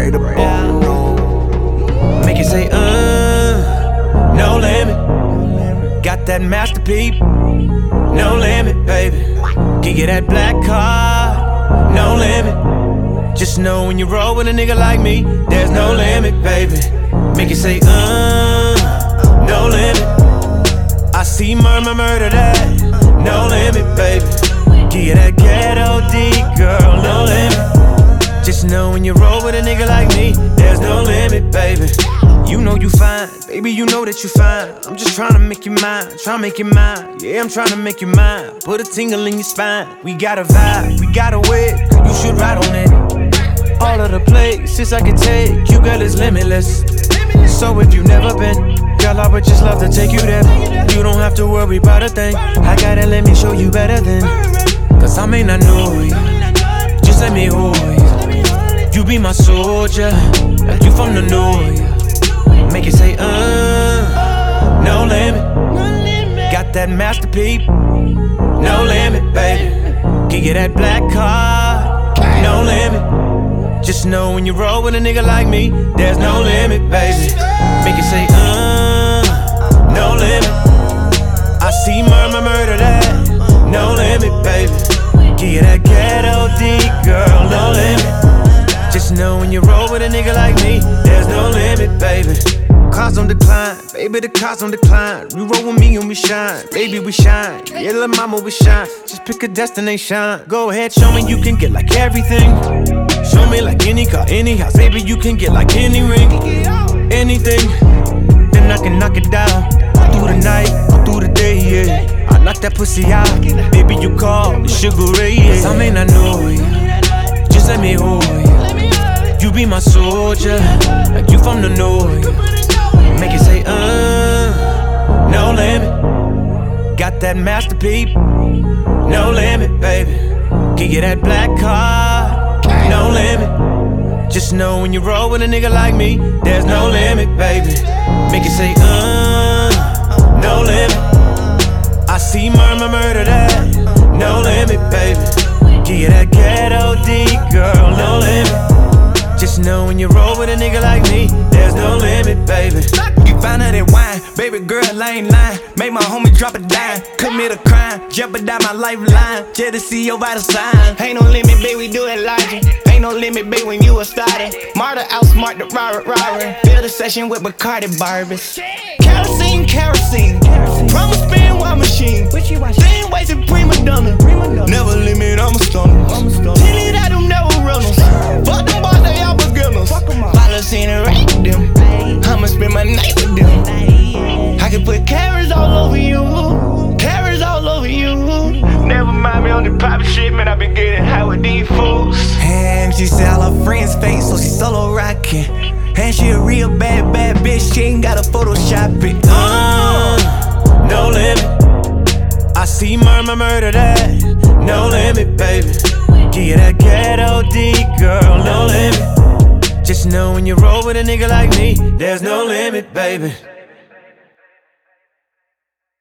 Pray the ball, no. Make it say, no limit. Got that masterpiece, no limit, baby. Give you that black card, no limit. Just know when you roll with a nigga like me, there's no limit, baby. Make it say, no limit. I see murder that, no limit, baby. Give you that ghetto D, girl, no limit. Just know when you roll with a nigga like me, there's no limit, baby. You know you fine, baby, you know that you fine. I'm just tryna make you mine, tryna make you mine. Yeah, I'm tryna make you mine. Put a tingle in your spine. We got a vibe, we got a way, you should ride on it. All of the places I can take you, girl, is limitless. So if you've never been, girl, I would just love to take you there. You don't have to worry about a thing. I gotta let me show you better than. Cause I may not know you, just let me hold you. You be my soldier, like you from the north. Make it say, no limit. Got that masterpiece, no limit, baby. Give you that black card, no limit. Just know when you roll with a nigga like me, there's no limit, baby. Make it say, no limit. I see murder that, no limit, baby. Give you that ghetto D, girl, no limit. Just know when you roll with a nigga like me, there's no limit, baby. Cars on decline, baby, the cars on decline. You roll with me and we shine, baby, we shine. Yeah, little mama, we shine. Just pick a destination. Go ahead, show me you can get like everything. Show me like any car, any house, baby, you can get like any ring, anything. Then I can knock it down, all through the night, all through the day, yeah. I knock that pussy out, baby, you call me Sugar Ray, yeah. Cause I may not know you, just let me hold you. You be my soldier, like you from the north. Make it say, no limit. Got that masterpiece, no limit, baby. Give you that black card, no limit. Just know when you roll with a nigga like me, there's no limit, baby. Make it say, no limit. I see murder that, no limit, baby. Give you that ghetto D, girl, no limit. Just know when you roll with a nigga like me, there's no limit, baby. You found her that wine, baby girl, I ain't lying. Make my homie drop a dime, commit a crime, jeopardize my lifeline, just to see your vital sign. Ain't no limit, baby, we do it logic. Ain't no limit, baby, when you a started. Marta outsmart the robber. Fill the session with Bacardi Barbies. Kerosene, promise spin while machine. Same ways in prima donna. Never limit, I'm a stunner. Tell you that I'm never runners. Fuck them boys, they all beginners. Follows in and rate them. I'ma spend my night with them. I can put carrots all over you. Carrots all over you. Never mind me on the poppin' shit, man. I been getting high with these fools. And she said all her friends fake, so she solo rockin'. And she a real bad bitch. She ain't gotta Photoshop it. No limit. I see murder that, no limit, baby. Give you that ghetto D, girl, no limit. Just know when you roll with a nigga like me, there's no limit, baby.